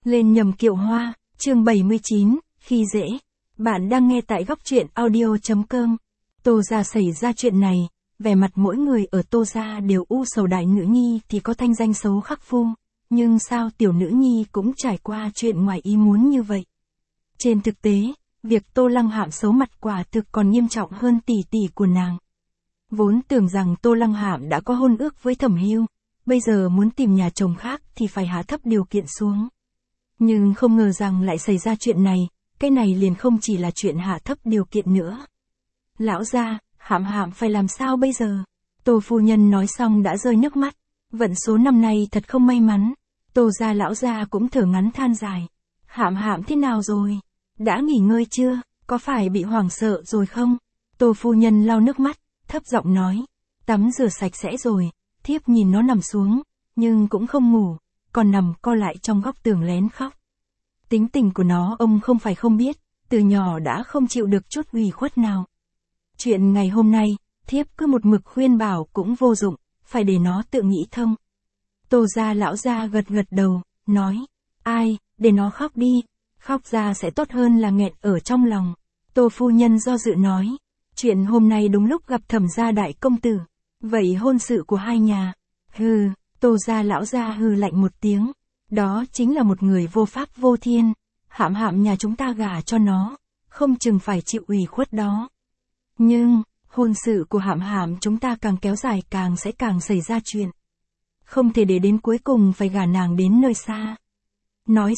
Lên nhầm kiệu hoa, chương 79, khi dễ. Bạn đang nghe tại góc truyện audio.com. Tô gia xảy ra chuyện này, vẻ mặt mỗi người ở Tô gia đều u sầu. Đại nữ nhi thì có thanh danh xấu khắc phu, nhưng sao tiểu nữ nhi cũng trải qua chuyện ngoài ý muốn như vậy. Trên thực tế, việc Tô Lăng Hạm xấu mặt quả thực còn nghiêm trọng hơn tỷ tỷ của nàng. Vốn tưởng rằng Tô Lăng Hạm đã có hôn ước với Thẩm Hưu, bây giờ muốn tìm nhà chồng khác thì phải hạ thấp điều kiện xuống. Nhưng không ngờ rằng lại xảy ra chuyện này, cái này liền không chỉ là chuyện hạ thấp điều kiện nữa. Lão gia, Hạm Hạm phải làm sao bây giờ? Tô phu nhân nói xong đã rơi nước mắt, vận số năm nay thật không may mắn. Tô gia lão gia cũng thở ngắn than dài. Hạm Hạm thế nào rồi? Đã nghỉ ngơi chưa? Có phải bị hoảng sợ rồi không? Tô phu nhân lau nước mắt, thấp giọng nói. Tắm rửa sạch sẽ rồi, thiếp nhìn nó nằm xuống, nhưng cũng không ngủ, còn nằm co lại trong góc tường lén khóc. Tính tình của nó ông không phải không biết, từ nhỏ đã không chịu được chút ủy khuất nào. Chuyện ngày hôm nay, thiếp cứ một mực khuyên bảo cũng vô dụng, phải để nó tự nghĩ thông. Tô gia lão gia gật gật đầu, nói, ai, để nó khóc đi, khóc ra sẽ tốt hơn là nghẹn ở trong lòng. Tô phu nhân do dự nói, chuyện hôm nay đúng lúc gặp Thẩm gia đại công tử, vậy hôn sự của hai nhà. Hừ, Tô gia lão gia hừ lạnh một tiếng, đó chính là một người vô pháp vô thiên, Hạm Hạm nhà chúng ta gả cho nó, không chừng phải chịu ủy khuất đó. Nhưng, hôn sự của Hạm Hạm chúng ta càng kéo dài càng sẽ càng xảy ra chuyện. Không thể để đến cuối cùng phải gả nàng đến nơi xa. Nói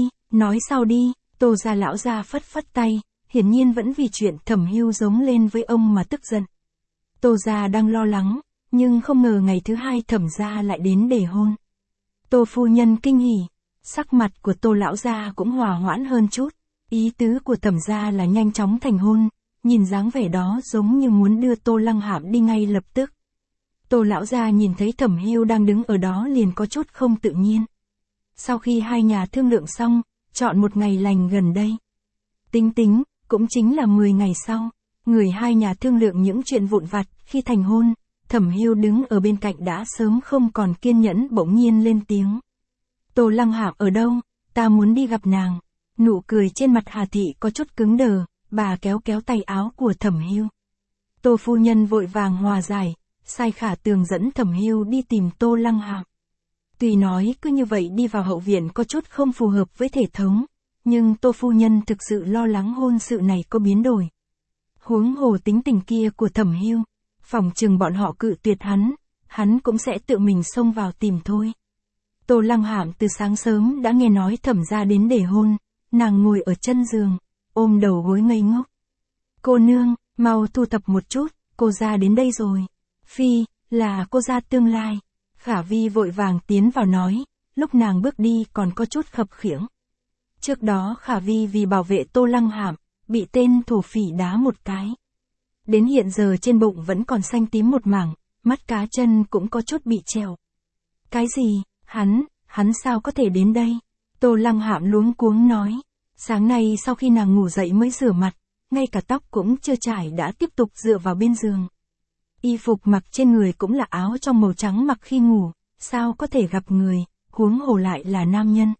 sau đi, Tô gia lão gia phất phất tay, hiển nhiên vẫn vì chuyện Thẩm Hưu giống lên với ông mà tức giận. Tô gia đang lo lắng, nhưng không ngờ ngày thứ hai Thẩm gia lại đến để hôn. Tô phu nhân kinh hỉ, sắc mặt của Tô lão gia cũng hòa hoãn hơn chút, ý tứ của Thẩm gia là nhanh chóng thành hôn, nhìn dáng vẻ đó giống như muốn đưa Tô Lăng Hạm đi ngay lập tức. Tô lão gia nhìn thấy Thẩm Hưu đang đứng ở đó liền có chút không tự nhiên. Sau khi hai nhà thương lượng xong, chọn một ngày lành gần đây. Tính, cũng chính là 10 ngày sau, người hai nhà thương lượng những chuyện vụn vặt. Khi thành hôn, Thẩm Hưu đứng ở bên cạnh đã sớm không còn kiên nhẫn bỗng nhiên lên tiếng. Tô Lăng Hạm ở đâu? Ta muốn đi gặp nàng. Nụ cười trên mặt Hà Thị có chút cứng đờ, bà kéo tay áo của Thẩm Hưu. Tô phu nhân vội vàng hòa giải, sai Khả Tường dẫn Thẩm Hưu đi tìm Tô Lăng Hạm. Tuy nói cứ như vậy đi vào hậu viện có chút không phù hợp với thể thống, nhưng Tô phu nhân thực sự lo lắng hôn sự này có biến đổi. Huống hồ tính tình kia của Thẩm Hưu, phỏng chừng bọn họ cự tuyệt hắn cũng sẽ tự mình xông vào tìm thôi. Tô Lăng Hạm từ sáng sớm đã nghe nói Thẩm gia đến để hôn, nàng ngồi ở chân giường, ôm đầu gối ngây ngốc. Cô nương, mau thu thập một chút, cô gia đến đây rồi. Phi, là cô gia tương lai. Khả Vi vội vàng tiến vào nói, lúc nàng bước đi còn có chút khập khiễng. Trước đó Khả Vi vì bảo vệ Tô Lăng Hạm, bị tên thổ phỉ đá một cái. Đến hiện giờ trên bụng vẫn còn xanh tím một mảng, mắt cá chân cũng có chút bị trèo. Cái gì, hắn sao có thể đến đây? Tô Lăng Hạm luống cuống nói, sáng nay sau khi nàng ngủ dậy mới rửa mặt, ngay cả tóc cũng chưa chải đã tiếp tục dựa vào bên giường. Y phục mặc trên người cũng là áo trong màu trắng mặc khi ngủ, sao có thể gặp người, huống hồ lại là nam nhân.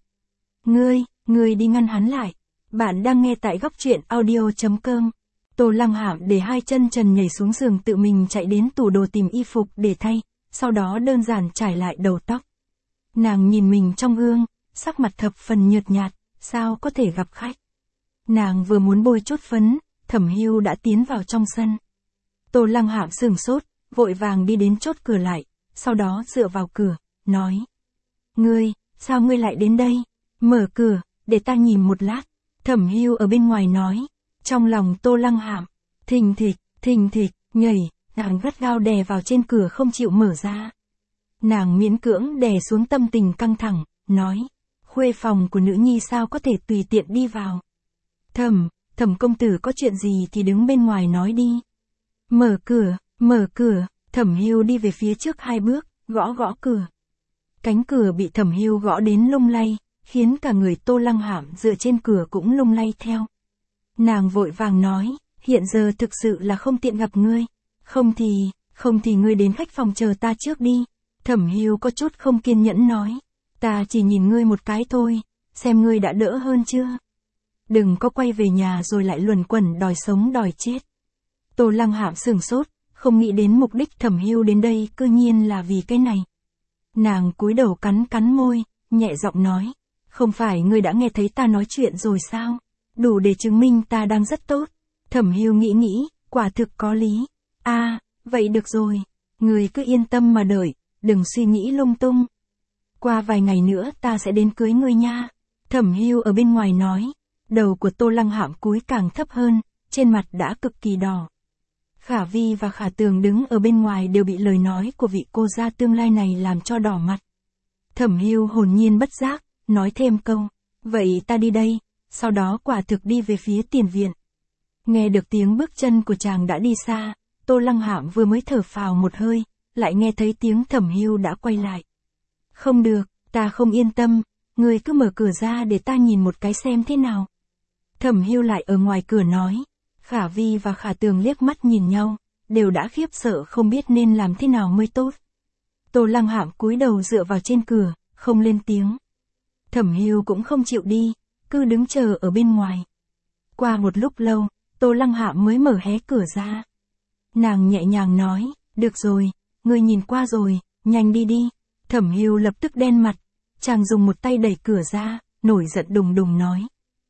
Ngươi đi ngăn hắn lại. Bạn đang nghe tại góc truyện audio.com. Tô Lăng Hạm để hai chân trần nhảy xuống giường tự mình chạy đến tủ đồ tìm y phục để thay, sau đó đơn giản trải lại đầu tóc. Nàng nhìn mình trong gương, sắc mặt thập phần nhợt nhạt, sao có thể gặp khách. Nàng vừa muốn bôi chút phấn, Thẩm Hưu đã tiến vào trong sân. Tô Lăng Hạm sửng sốt, vội vàng đi đến chốt cửa lại, sau đó dựa vào cửa, nói. Sao ngươi lại đến đây? Mở cửa, để ta nhìn một lát. Thẩm Hưu ở bên ngoài nói. Trong lòng Tô Lăng Hạm, thình thịch, nhảy, nàng gắt gao đè vào trên cửa không chịu mở ra. Nàng miễn cưỡng đè xuống tâm tình căng thẳng, nói. Khuê phòng của nữ nhi sao có thể tùy tiện đi vào. Thẩm công tử có chuyện gì thì đứng bên ngoài nói đi. Mở cửa, Thẩm Hưu đi về phía trước 2 bước, gõ cửa. Cánh cửa bị Thẩm Hưu gõ đến lung lay, khiến cả người Tô Lăng Hạm dựa trên cửa cũng lung lay theo. Nàng vội vàng nói, hiện giờ thực sự là không tiện gặp ngươi, không thì ngươi đến khách phòng chờ ta trước đi. Thẩm Hưu có chút không kiên nhẫn nói, ta chỉ nhìn ngươi một cái thôi, xem ngươi đã đỡ hơn chưa. Đừng có quay về nhà rồi lại luẩn quẩn đòi sống đòi chết. Tô Lăng Hạm sửng sốt, không nghĩ đến mục đích Thẩm Hưu đến đây cư nhiên là vì cái này. Nàng cúi đầu cắn cắn môi, nhẹ giọng nói, không phải ngươi đã nghe thấy ta nói chuyện rồi sao? Đủ để chứng minh ta đang rất tốt. Thẩm Hưu nghĩ, quả thực có lý. Vậy được rồi, ngươi cứ yên tâm mà đợi, đừng suy nghĩ lung tung. Qua vài ngày nữa ta sẽ đến cưới ngươi nha. Thẩm Hưu ở bên ngoài nói. Đầu của Tô Lăng Hạm cúi càng thấp hơn, trên mặt đã cực kỳ đỏ. Khả Vi và Khả Tường đứng ở bên ngoài đều bị lời nói của vị cô gia tương lai này làm cho đỏ mặt. Thẩm Hưu hồn nhiên bất giác, nói thêm câu, vậy ta đi đây, sau đó quả thực đi về phía tiền viện. Nghe được tiếng bước chân của chàng đã đi xa, Tô Lăng Hạm vừa mới thở phào một hơi, lại nghe thấy tiếng Thẩm Hưu đã quay lại. Không được, ta không yên tâm, ngươi cứ mở cửa ra để ta nhìn một cái xem thế nào. Thẩm Hưu lại ở ngoài cửa nói. Khả Vi và Khả Tường liếc mắt nhìn nhau, đều đã khiếp sợ không biết nên làm thế nào mới tốt. Tô Lăng Hạm cúi đầu dựa vào trên cửa, không lên tiếng. Thẩm Hưu cũng không chịu đi, cứ đứng chờ ở bên ngoài. Qua một lúc lâu, Tô Lăng Hạm mới mở hé cửa ra. Nàng nhẹ nhàng nói, được rồi, ngươi nhìn qua rồi, nhanh đi đi. Thẩm Hưu lập tức đen mặt, chàng dùng một tay đẩy cửa ra, nổi giận đùng đùng nói.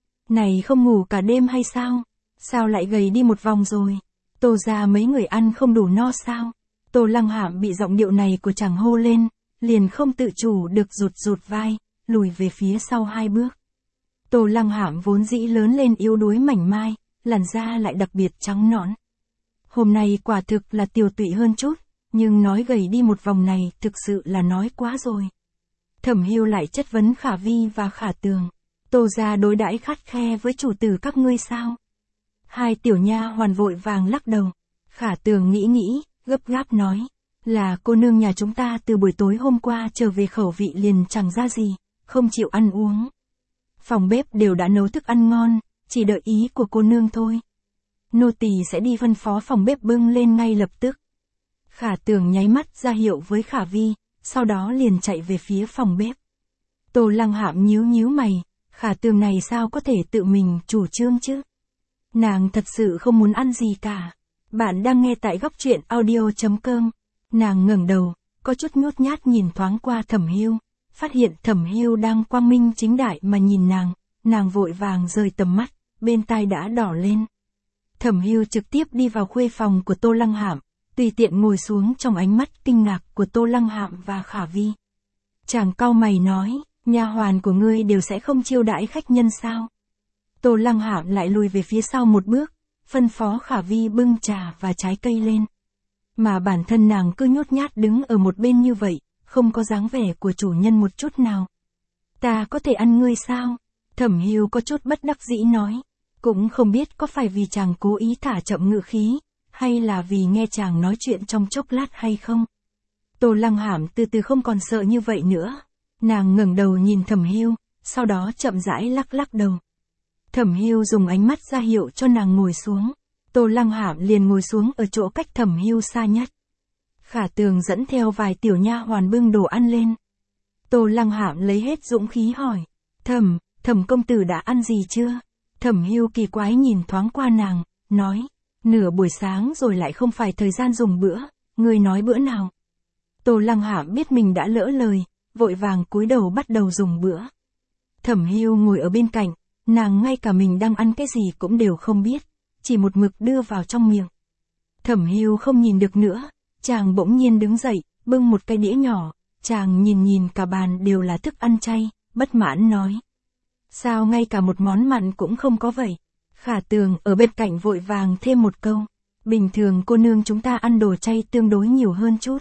Này không ngủ cả đêm hay sao? Sao lại gầy đi một vòng rồi? Tô gia mấy người ăn không đủ no sao? Tô Lăng Hạm bị giọng điệu này của chàng hô lên, liền không tự chủ được rụt vai, lùi về phía sau 2 bước. Tô Lăng Hạm vốn dĩ lớn lên yếu đuối mảnh mai, làn da lại đặc biệt trắng nõn. Hôm nay quả thực là tiều tụy hơn chút, nhưng nói gầy đi một vòng này thực sự là nói quá rồi. Thẩm Hưu lại chất vấn Khả Vi và Khả Tường. Tô gia đối đãi khắt khe với chủ tử các ngươi sao? 2 tiểu nha hoàn vội vàng lắc đầu. Khả Tường nghĩ, gấp gáp nói. Là cô nương nhà chúng ta từ buổi tối hôm qua trở về khẩu vị liền chẳng ra gì, không chịu ăn uống. Phòng bếp đều đã nấu thức ăn ngon, chỉ đợi ý của cô nương thôi. Nô tỳ sẽ đi phân phó phòng bếp bưng lên ngay lập tức. Khả Tường nháy mắt ra hiệu với Khả Vi, sau đó liền chạy về phía phòng bếp. Tô Lăng Hạm nhíu mày, Khả Tường này sao có thể tự mình chủ trương chứ? Nàng thật sự không muốn ăn gì cả. Bạn đang nghe tại góc truyện audio.com. Nàng ngẩng đầu, có chút nhút nhát nhìn thoáng qua Thẩm Hưu, phát hiện Thẩm Hưu đang quang minh chính đại mà nhìn nàng vội vàng rời tầm mắt, bên tai đã đỏ lên. Thẩm Hưu trực tiếp đi vào khuê phòng của Tô Lăng Hạm, tùy tiện ngồi xuống trong ánh mắt kinh ngạc của Tô Lăng Hạm và Khả Vi. Chàng cau mày nói, nha hoàn của ngươi đều sẽ không chiêu đãi khách nhân sao? Tô Lăng Hạm lại lùi về phía sau một bước, phân phó Khả Vi bưng trà và trái cây lên. Mà bản thân nàng cứ nhút nhát đứng ở một bên như vậy, không có dáng vẻ của chủ nhân một chút nào. Ta có thể ăn ngươi sao? Thẩm Hưu có chút bất đắc dĩ nói. Cũng không biết có phải vì chàng cố ý thả chậm ngữ khí, hay là vì nghe chàng nói chuyện trong chốc lát hay không? Tô Lăng Hạm từ từ không còn sợ như vậy nữa. Nàng ngẩng đầu nhìn Thẩm Hưu, sau đó chậm rãi lắc đầu. Thẩm Hưu dùng ánh mắt ra hiệu cho nàng ngồi xuống. Tô Lăng Hạm liền ngồi xuống ở chỗ cách Thẩm Hưu xa nhất. Khả Tường dẫn theo vài tiểu nha hoàn bưng đồ ăn lên. Tô Lăng Hạm lấy hết dũng khí hỏi. Thẩm công tử đã ăn gì chưa? Thẩm Hưu kỳ quái nhìn thoáng qua nàng, nói. Nửa buổi sáng rồi lại không phải thời gian dùng bữa, ngươi nói bữa nào? Tô Lăng Hạm biết mình đã lỡ lời, vội vàng cúi đầu bắt đầu dùng bữa. Thẩm Hưu ngồi ở bên cạnh, nàng ngay cả mình đang ăn cái gì cũng đều không biết, chỉ một mực đưa vào trong miệng. Thẩm Hưu không nhìn được nữa, chàng bỗng nhiên đứng dậy, bưng một cái đĩa nhỏ, chàng nhìn cả bàn đều là thức ăn chay, bất mãn nói. Sao ngay cả một món mặn cũng không có vậy? Khả Tường ở bên cạnh vội vàng thêm một câu. Bình thường cô nương chúng ta ăn đồ chay tương đối nhiều hơn chút.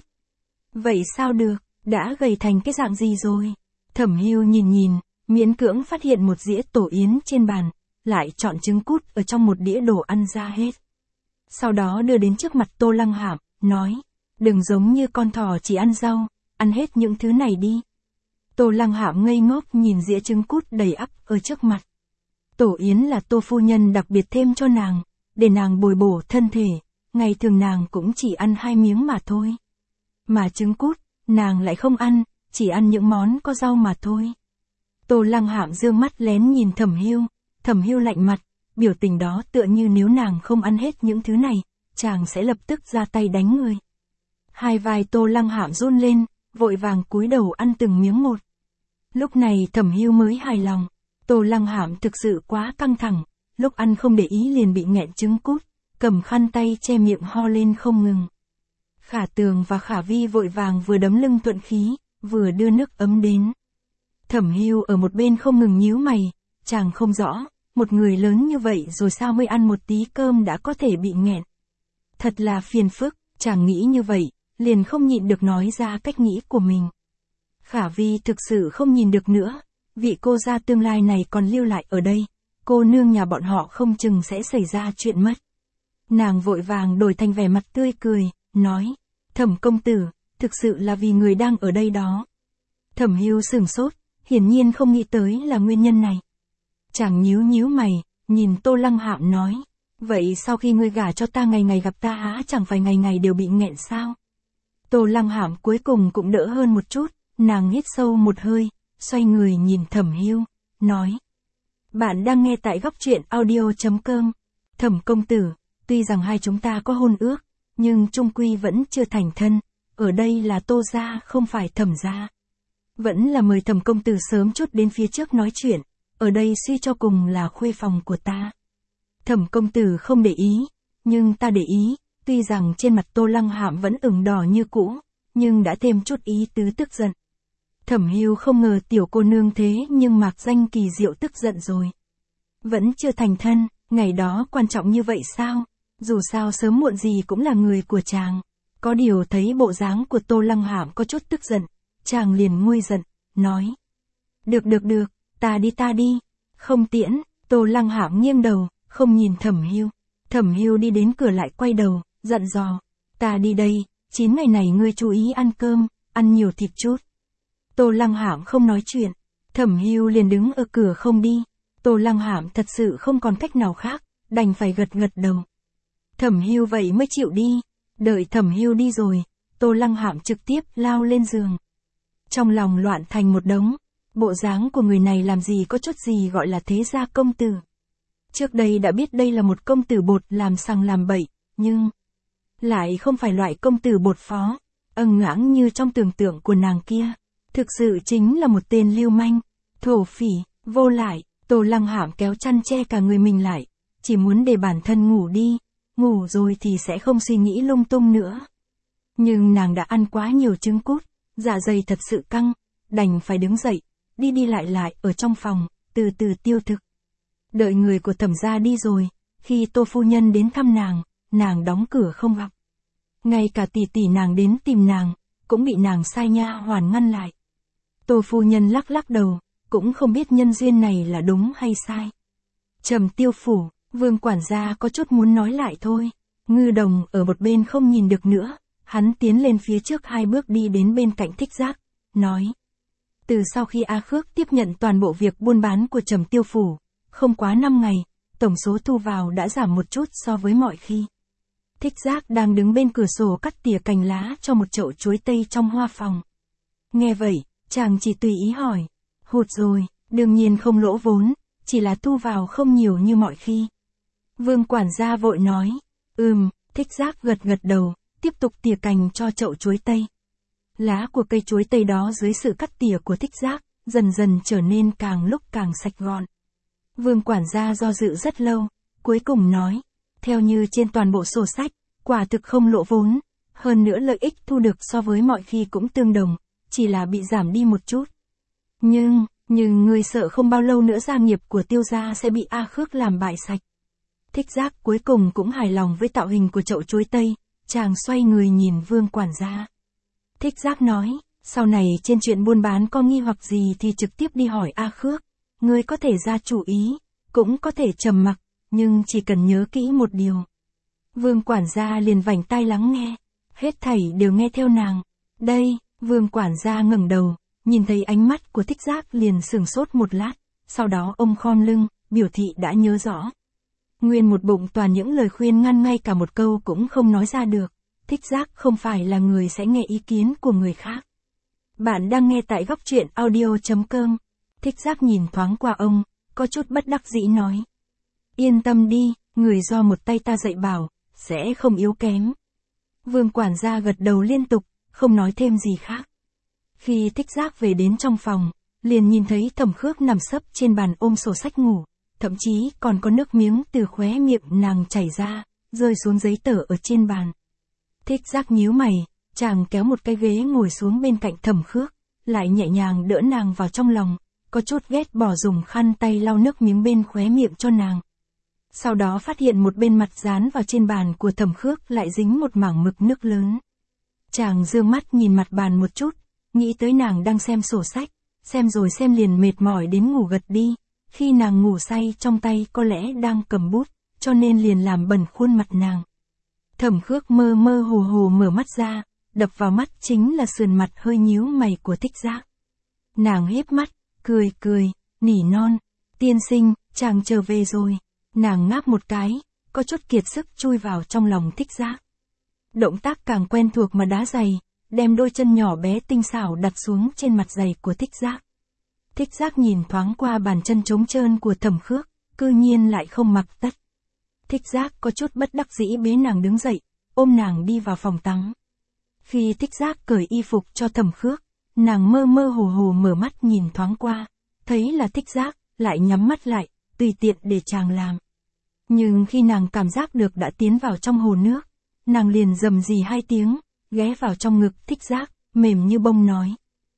Vậy sao được, đã gầy thành cái dạng gì rồi? Thẩm Hưu nhìn, miễn cưỡng phát hiện một dĩa tổ yến trên bàn, lại chọn trứng cút ở trong một đĩa đồ ăn ra hết. Sau đó đưa đến trước mặt Tô Lăng Hạm, nói, đừng giống như con thỏ chỉ ăn rau, ăn hết những thứ này đi. Tô Lăng Hạm ngây ngốc nhìn dĩa trứng cút đầy ắp ở trước mặt. Tổ yến là Tô phu nhân đặc biệt thêm cho nàng, để nàng bồi bổ thân thể, ngày thường nàng cũng chỉ ăn 2 miếng mà thôi. Mà trứng cút, nàng lại không ăn, chỉ ăn những món có rau mà thôi. Tô Lăng Hạm dương mắt lén nhìn Thẩm Hưu lạnh mặt, biểu tình đó tựa như nếu nàng không ăn hết những thứ này, chàng sẽ lập tức ra tay đánh người. Hai vai Tô Lăng Hạm run lên, vội vàng cúi đầu ăn từng miếng một. Lúc này Thẩm Hưu mới hài lòng, Tô Lăng Hạm thực sự quá căng thẳng, lúc ăn không để ý liền bị nghẹn trứng cút, cầm khăn tay che miệng ho lên không ngừng. Khả Tường và Khả Vi vội vàng vừa đấm lưng thuận khí, vừa đưa nước ấm đến. Thẩm Hưu ở một bên không ngừng nhíu mày, chàng không rõ, một người lớn như vậy rồi sao mới ăn một tí cơm đã có thể bị nghẹn. Thật là phiền phức, chàng nghĩ như vậy, liền không nhịn được nói ra cách nghĩ của mình. Khả Vi thực sự không nhìn được nữa, vị cô gia tương lai này còn lưu lại ở đây, cô nương nhà bọn họ không chừng sẽ xảy ra chuyện mất. Nàng vội vàng đổi thành vẻ mặt tươi cười, nói, Thẩm công tử, thực sự là vì người đang ở đây đó. Thẩm Hưu sửng sốt, hiển nhiên không nghĩ tới là nguyên nhân này. Chàng nhíu mày, nhìn Tô Lăng Hạm nói, vậy sau khi ngươi gả cho ta ngày ngày gặp ta há chẳng phải ngày ngày đều bị nghẹn sao? Tô Lăng Hạm cuối cùng cũng đỡ hơn một chút, nàng hít sâu một hơi, xoay người nhìn Thẩm Hưu, nói. Bạn đang nghe tại góc truyện audio.com. Thẩm công tử, tuy rằng hai chúng ta có hôn ước, nhưng chung quy vẫn chưa thành thân, ở đây là Tô gia không phải Thẩm gia. Vẫn là mời Thẩm công tử sớm chút đến phía trước nói chuyện, ở đây suy cho cùng là khuê phòng của ta. Thẩm công tử không để ý, nhưng ta để ý, tuy rằng trên mặt Tô Lăng Hạm vẫn ửng đỏ như cũ, nhưng đã thêm chút ý tứ tức giận. Thẩm Hưu không ngờ tiểu cô nương thế nhưng mạc danh kỳ diệu tức giận rồi. Vẫn chưa thành thân, ngày đó quan trọng như vậy sao? Dù sao sớm muộn gì cũng là người của chàng. Có điều thấy bộ dáng của Tô Lăng Hạm có chút tức giận, chàng liền nguôi giận, nói. Được, ta đi. Không tiễn, Tô Lăng Hạm nghiêng đầu, không nhìn Thẩm Hưu. Thẩm Hưu đi đến cửa lại quay đầu, dặn dò. Ta đi đây, 9 ngày này ngươi chú ý ăn cơm, ăn nhiều thịt chút. Tô Lăng Hạm không nói chuyện, Thẩm Hưu liền đứng ở cửa không đi. Tô Lăng Hạm thật sự không còn cách nào khác, đành phải gật đầu. Thẩm Hưu vậy mới chịu đi. Đợi Thẩm Hưu đi rồi, Tô Lăng Hạm trực tiếp lao lên giường. Trong lòng loạn thành một đống, bộ dáng của người này làm gì có chút gì gọi là thế gia công tử. Trước đây đã biết đây là một công tử bột làm sằng làm bậy, nhưng lại không phải loại công tử bột phó, ngãng như trong tưởng tượng của nàng kia. Thực sự chính là một tên lưu manh, thổ phỉ, vô lại. Tô Lăng Hạm kéo chăn che cả người mình lại, chỉ muốn để bản thân ngủ đi, ngủ rồi thì sẽ không suy nghĩ lung tung nữa. Nhưng nàng đã ăn quá nhiều trứng cút, dạ dày thật sự căng, đành phải đứng dậy, đi lại ở trong phòng, từ từ tiêu thực. Đợi người của Thẩm gia đi rồi, khi Tô phu nhân đến thăm nàng đóng cửa không gặp. Ngay cả tỷ nàng đến tìm nàng, cũng bị nàng sai nha hoàn ngăn lại. Tô phu nhân lắc đầu, cũng không biết nhân duyên này là đúng hay sai. Trầm Tiêu phủ, Vương quản gia có chút muốn nói lại thôi. Ngư Đồng ở một bên không nhìn được nữa, hắn tiến lên phía trước 2 bước đi đến bên cạnh Thích Giác, nói. Từ sau khi A Khước tiếp nhận toàn bộ việc buôn bán của Trầm Tiêu phủ, không quá 5 ngày, tổng số thu vào đã giảm một chút so với mọi khi. Thích Giác đang đứng bên cửa sổ cắt tỉa cành lá cho một chậu chuối tây trong hoa phòng. Nghe vậy, chàng chỉ tùy ý hỏi. Hụt rồi, đương nhiên không lỗ vốn, chỉ là thu vào không nhiều như mọi khi. Vương quản gia vội nói. Thích Giác gật đầu, tiếp tục tỉa cành cho chậu chuối tây. Lá của cây chuối tây đó dưới sự cắt tỉa của Thích Giác, dần dần trở nên càng lúc càng sạch gọn. Vương quản gia do dự rất lâu, cuối cùng nói. Theo như trên toàn bộ sổ sách, quả thực không lỗ vốn, hơn nữa lợi ích thu được so với mọi khi cũng tương đồng, chỉ là bị giảm đi một chút. Nhưng ngươi sợ không bao lâu nữa gia nghiệp của Tiêu gia sẽ bị A Khước làm bại sạch. Thích Giác cuối cùng cũng hài lòng với tạo hình của chậu chuối tây, chàng xoay người nhìn Vương quản gia. Thích Giác nói, sau này trên chuyện buôn bán có nghi hoặc gì thì trực tiếp đi hỏi A Khước, ngươi có thể ra chủ ý, cũng có thể trầm mặc, nhưng chỉ cần nhớ kỹ một điều. Vương quản gia liền vành tai lắng nghe, hết thảy đều nghe theo nàng. Đây, Vương quản gia ngẩng đầu, nhìn thấy ánh mắt của Thích Giác liền sửng sốt một lát, sau đó ông khom lưng, biểu thị đã nhớ rõ. Nguyên một bụng toàn những lời khuyên ngăn ngay cả một câu cũng không nói ra được. Thích Giác không phải là người sẽ nghe ý kiến của người khác. Bạn đang nghe tại góc truyện audio.com. Thích Giác nhìn thoáng qua ông, có chút bất đắc dĩ nói. Yên tâm đi, người do một tay ta dạy bảo, sẽ không yếu kém. Vương quản gia gật đầu liên tục, không nói thêm gì khác. Khi Thích Giác về đến trong phòng, liền nhìn thấy Thẩm Khước nằm sấp trên bàn ôm sổ sách ngủ, thậm chí còn có nước miếng từ khóe miệng nàng chảy ra, rơi xuống giấy tờ ở trên bàn. Thích Giác nhíu mày, chàng kéo một cái ghế ngồi xuống bên cạnh Thẩm Khước, lại nhẹ nhàng đỡ nàng vào trong lòng, có chút ghét bỏ dùng khăn tay lau nước miếng bên khóe miệng cho nàng. Sau đó phát hiện một bên mặt dán vào trên bàn của Thẩm Khước lại dính một mảng mực nước lớn. Chàng dương mắt nhìn mặt bàn một chút, nghĩ tới nàng đang xem sổ sách, xem rồi xem liền mệt mỏi đến ngủ gật đi, khi nàng ngủ say trong tay có lẽ đang cầm bút, cho nên liền làm bẩn khuôn mặt nàng. Thẩm Khước mơ mơ hồ hồ mở mắt ra, đập vào mắt chính là sườn mặt hơi nhíu mày của Thích Giác. Nàng híp mắt, cười, nỉ non, tiên sinh, chàng trở về rồi. Nàng ngáp một cái, có chút kiệt sức chui vào trong lòng Thích Giác. Động tác càng quen thuộc mà đá giày, đem đôi chân nhỏ bé tinh xảo đặt xuống trên mặt giày của Thích Giác. Thích Giác nhìn thoáng qua bàn chân trống trơn của Thẩm Khước, cư nhiên lại không mặc tất. Thích Giác có chút bất đắc dĩ bế nàng đứng dậy, ôm nàng đi vào phòng tắm. Khi Thích Giác cởi y phục cho Thẩm Khước, nàng mơ mơ hồ hồ mở mắt nhìn thoáng qua, thấy là Thích Giác, lại nhắm mắt lại, tùy tiện để chàng làm. Nhưng khi nàng cảm giác được đã tiến vào trong hồ nước, nàng liền rầm rì 2 tiếng, ghé vào trong ngực Thích Giác, mềm như bông nói.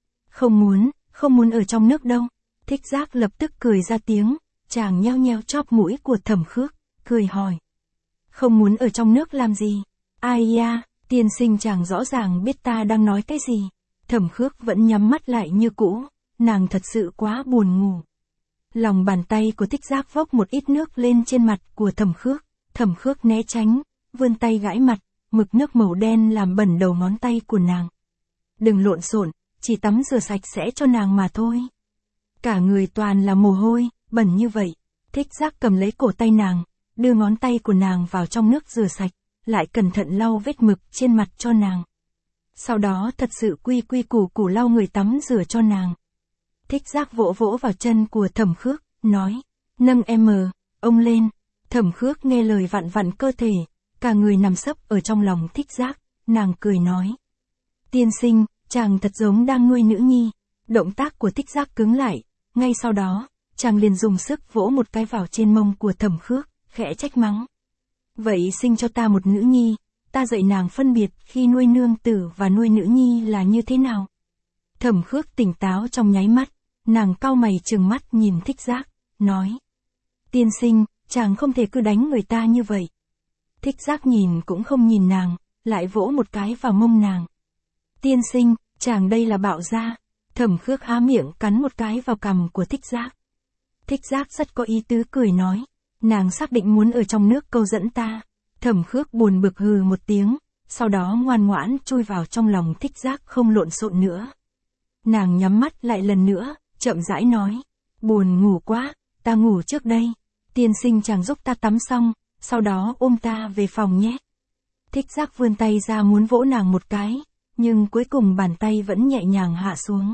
Không muốn ở trong nước đâu. Thích Giác lập tức cười ra tiếng, chàng nheo nheo chóp mũi của Thẩm Khước, cười hỏi. Không muốn ở trong nước làm gì? Ai ya, tiên sinh chàng rõ ràng biết ta đang nói cái gì. Thẩm Khước vẫn nhắm mắt lại như cũ, nàng thật sự quá buồn ngủ. Lòng bàn tay của Thích Giác vốc một ít nước lên trên mặt của Thẩm Khước né tránh, vươn tay gãi mặt, mực nước màu đen làm bẩn đầu ngón tay của nàng. Đừng lộn xộn, chỉ tắm rửa sạch sẽ cho nàng mà thôi. Cả người toàn là mồ hôi, bẩn như vậy. Thích Giác cầm lấy cổ tay nàng, đưa ngón tay của nàng vào trong nước rửa sạch, lại cẩn thận lau vết mực trên mặt cho nàng. Sau đó thật sự quy củ củ lau người tắm rửa cho nàng. Thích Giác vỗ vỗ vào chân của Thẩm Khước, nói, nâng ông lên. Thẩm Khước nghe lời vặn vặn cơ thể, cả người nằm sấp ở trong lòng Thích Giác, nàng cười nói. Tiên sinh, chàng thật giống đang nuôi nữ nhi. Động tác của Thích Giác cứng lại, ngay sau đó, chàng liền dùng sức vỗ một cái vào trên mông của Thẩm Khước, khẽ trách mắng. Vậy sinh cho ta một nữ nhi, ta dạy nàng phân biệt khi nuôi nương tử và nuôi nữ nhi là như thế nào. Thẩm Khước tỉnh táo trong nháy mắt, nàng cau mày trừng mắt nhìn Thích Giác, nói. Tiên sinh, chàng không thể cứ đánh người ta như vậy. Thích Giác nhìn cũng không nhìn nàng, lại vỗ một cái vào mông nàng. Tiên sinh, chàng đây là bạo gia. Thẩm Khước há miệng cắn một cái vào cằm của Thích Giác. Thích Giác rất có ý tứ cười nói. Nàng xác định muốn ở trong nước câu dẫn ta. Thẩm Khước buồn bực hừ một tiếng, sau đó ngoan ngoãn chui vào trong lòng Thích Giác không lộn xộn nữa. Nàng nhắm mắt lại lần nữa, chậm rãi nói. Buồn ngủ quá, ta ngủ trước đây. Tiên sinh chàng giúp ta tắm xong, sau đó ôm ta về phòng nhé. Thích Giác vươn tay ra muốn vỗ nàng một cái, nhưng cuối cùng bàn tay vẫn nhẹ nhàng hạ xuống.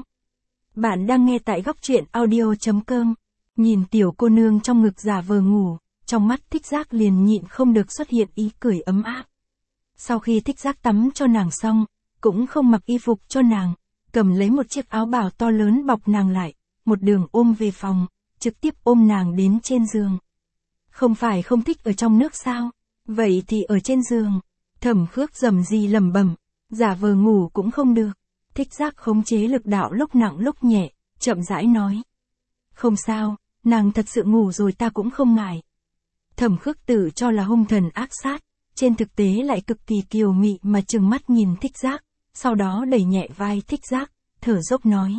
Bạn đang nghe tại góc truyện audio.com. Nhìn tiểu cô nương trong ngực giả vờ ngủ, trong mắt Thích Giác liền nhịn không được xuất hiện ý cười ấm áp. Sau khi Thích Giác tắm cho nàng xong, cũng không mặc y phục cho nàng, cầm lấy một chiếc áo bào to lớn bọc nàng lại, một đường ôm về phòng, trực tiếp ôm nàng đến trên giường. Không phải không thích ở trong nước sao? Vậy thì ở trên giường. Thẩm Khước rầm rì lẩm bẩm, giả vờ ngủ cũng không được. Thích Giác khống chế lực đạo lúc nặng lúc nhẹ, chậm rãi nói. Không sao, nàng thật sự ngủ rồi ta cũng không ngại. Thẩm Khước tự cho là hung thần ác sát, trên thực tế lại cực kỳ kiều mị mà trừng mắt nhìn Thích Giác, sau đó đẩy nhẹ vai Thích Giác, thở dốc nói.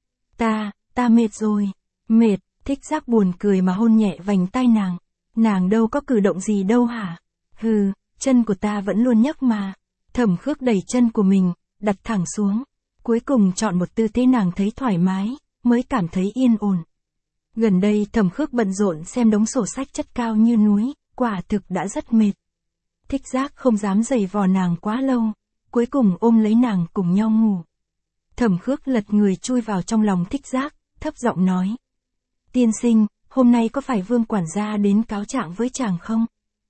Ta mệt rồi. Mệt. Thích Giác buồn cười mà hôn nhẹ vành tai nàng. Nàng đâu có cử động gì đâu hả? Hừ, chân của ta vẫn luôn nhấc mà. Thẩm Khước đẩy chân của mình, đặt thẳng xuống. Cuối cùng chọn một tư thế nàng thấy thoải mái, mới cảm thấy yên ổn. Gần đây Thẩm Khước bận rộn xem đống sổ sách chất cao như núi, quả thực đã rất mệt. Thích Giác không dám giày vò nàng quá lâu, cuối cùng ôm lấy nàng cùng nhau ngủ. Thẩm Khước lật người chui vào trong lòng Thích Giác, thấp giọng nói. Tiên sinh, hôm nay có phải Vương quản gia đến cáo trạng với chàng không?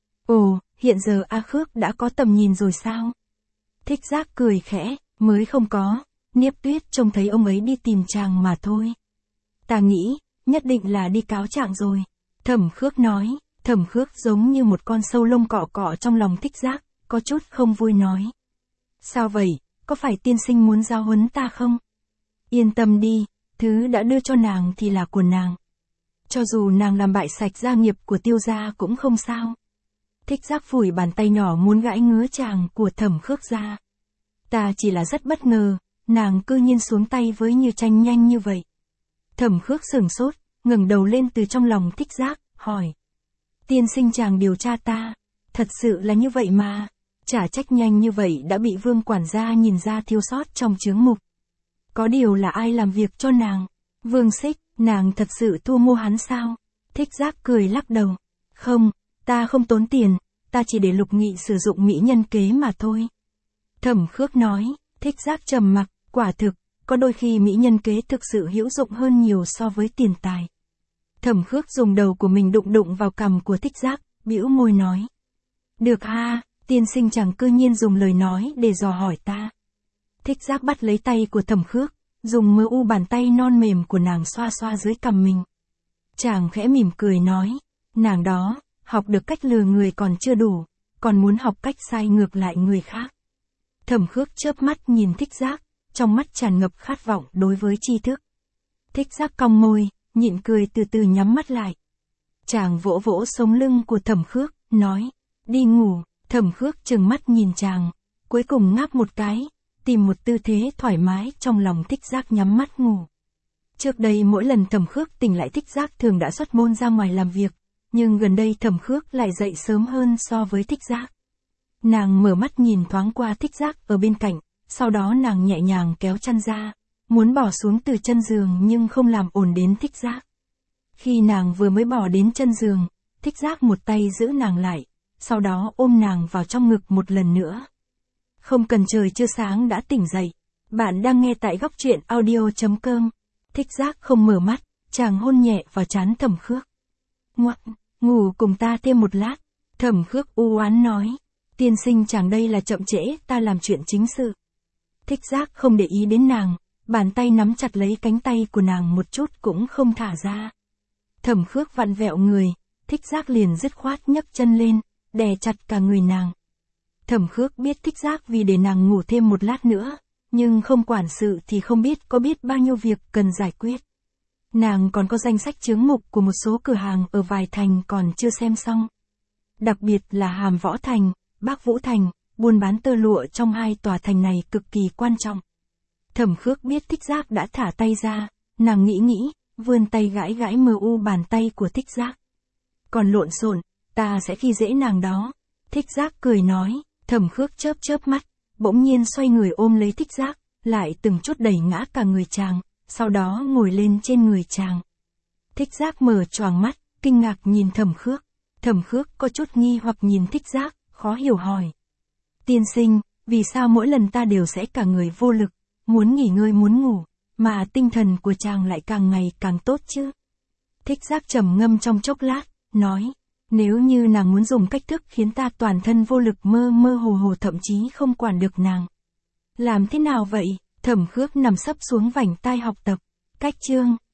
Ồ, hiện giờ A Khước đã có tầm nhìn rồi sao? Thích Giác cười khẽ, mới không có, Niếp Tuyết trông thấy ông ấy đi tìm chàng mà thôi. Ta nghĩ, nhất định là đi cáo trạng rồi. Thẩm Khước nói, Thẩm Khước giống như một con sâu lông cọ cọ trong lòng Thích Giác, có chút không vui nói. Sao vậy, có phải tiên sinh muốn giáo huấn ta không? Yên tâm đi, thứ đã đưa cho nàng thì là của nàng. Cho dù nàng làm bại sạch gia nghiệp của Tiêu gia cũng không sao. Thích Giác phủi bàn tay nhỏ muốn gãi ngứa chàng của Thẩm Khước ra. Ta chỉ là rất bất ngờ, nàng cư nhiên xuống tay với Như Tranh nhanh như vậy. Thẩm Khước sửng sốt, ngẩng đầu lên từ trong lòng Thích Giác, hỏi. Tiên sinh chàng điều tra ta, thật sự là như vậy mà, trả trách nhanh như vậy đã bị Vương quản gia nhìn ra thiếu sót trong chướng mục. Có điều là ai làm việc cho nàng? Vương Xích, nàng thật sự thu mua hắn sao? Thích Giác cười lắc đầu. Không, ta không tốn tiền, ta chỉ để Lục Nghị sử dụng mỹ nhân kế mà thôi. Thẩm Khước nói, Thích Giác trầm mặc, quả thực, có đôi khi mỹ nhân kế thực sự hữu dụng hơn nhiều so với tiền tài. Thẩm Khước dùng đầu của mình đụng đụng vào cằm của Thích Giác, bĩu môi nói. Được ha, tiên sinh chẳng cư nhiên dùng lời nói để dò hỏi ta. Thích Giác bắt lấy tay của Thẩm Khước, dùng mờ u bàn tay non mềm của nàng xoa xoa dưới cằm mình. Chàng khẽ mỉm cười nói, nàng đó, học được cách lừa người còn chưa đủ, còn muốn học cách sai ngược lại người khác. Thẩm Khước chớp mắt nhìn Thích Giác, trong mắt tràn ngập khát vọng đối với tri thức. Thích Giác cong môi, nhịn cười từ từ nhắm mắt lại. Chàng vỗ vỗ sống lưng của Thẩm Khước, nói, đi ngủ. Thẩm Khước trừng mắt nhìn chàng, cuối cùng ngáp một cái, tìm một tư thế thoải mái trong lòng Thích Giác nhắm mắt ngủ. Trước đây mỗi lần Thẩm Khước tỉnh lại Thích Giác thường đã xuất môn ra ngoài làm việc, nhưng gần đây Thẩm Khước lại dậy sớm hơn so với Thích Giác. Nàng mở mắt nhìn thoáng qua Thích Giác ở bên cạnh, sau đó nàng nhẹ nhàng kéo chăn ra, muốn bỏ xuống từ chân giường nhưng không làm ồn đến Thích Giác. Khi nàng vừa mới bỏ đến chân giường, Thích Giác một tay giữ nàng lại, sau đó ôm nàng vào trong ngực một lần nữa. Không cần trời chưa sáng đã tỉnh dậy. Bạn đang nghe tại góc truyện audio.com. Thích Giác không mở mắt, chàng hôn nhẹ vào trán Thẩm Khước. Ngoặc, ngủ cùng ta thêm một lát. Thẩm Khước u oán nói. Tiên sinh chàng đây là chậm trễ, ta làm chuyện chính sự. Thích Giác không để ý đến nàng, bàn tay nắm chặt lấy cánh tay của nàng một chút cũng không thả ra. Thẩm Khước vặn vẹo người, Thích Giác liền dứt khoát nhấc chân lên, đè chặt cả người nàng. Thẩm Khước biết Thích Giác vì để nàng ngủ thêm một lát nữa, nhưng không quản sự thì không biết có biết bao nhiêu việc cần giải quyết. Nàng còn có danh sách chướng mục của một số cửa hàng ở vài thành còn chưa xem xong. Đặc biệt là Hàm Võ Thành, Bắc Vũ Thành, buôn bán tơ lụa trong hai tòa thành này cực kỳ quan trọng. Thẩm Khước biết Thích Giác đã thả tay ra, nàng nghĩ, vươn tay gãi gãi mờ u bàn tay của Thích Giác. Còn lộn xộn, ta sẽ khi dễ nàng đó. Thích Giác cười nói, Thẩm Khước chớp mắt, bỗng nhiên xoay người ôm lấy Thích Giác, lại từng chút đẩy ngã cả người chàng, sau đó ngồi lên trên người chàng. Thích Giác mở choàng mắt, kinh ngạc nhìn Thẩm Khước. Thẩm Khước có chút nghi hoặc nhìn Thích Giác, khó hiểu hỏi. Tiên sinh, vì sao mỗi lần ta đều sẽ cả người vô lực, muốn nghỉ ngơi muốn ngủ, mà tinh thần của chàng lại càng ngày càng tốt chứ? Thích Giác trầm ngâm trong chốc lát, nói, nếu như nàng muốn dùng cách thức khiến ta toàn thân vô lực mơ mơ hồ hồ thậm chí không quản được nàng. Làm thế nào vậy? Thẩm Khước nằm sấp xuống vành tai học tập. Cách chương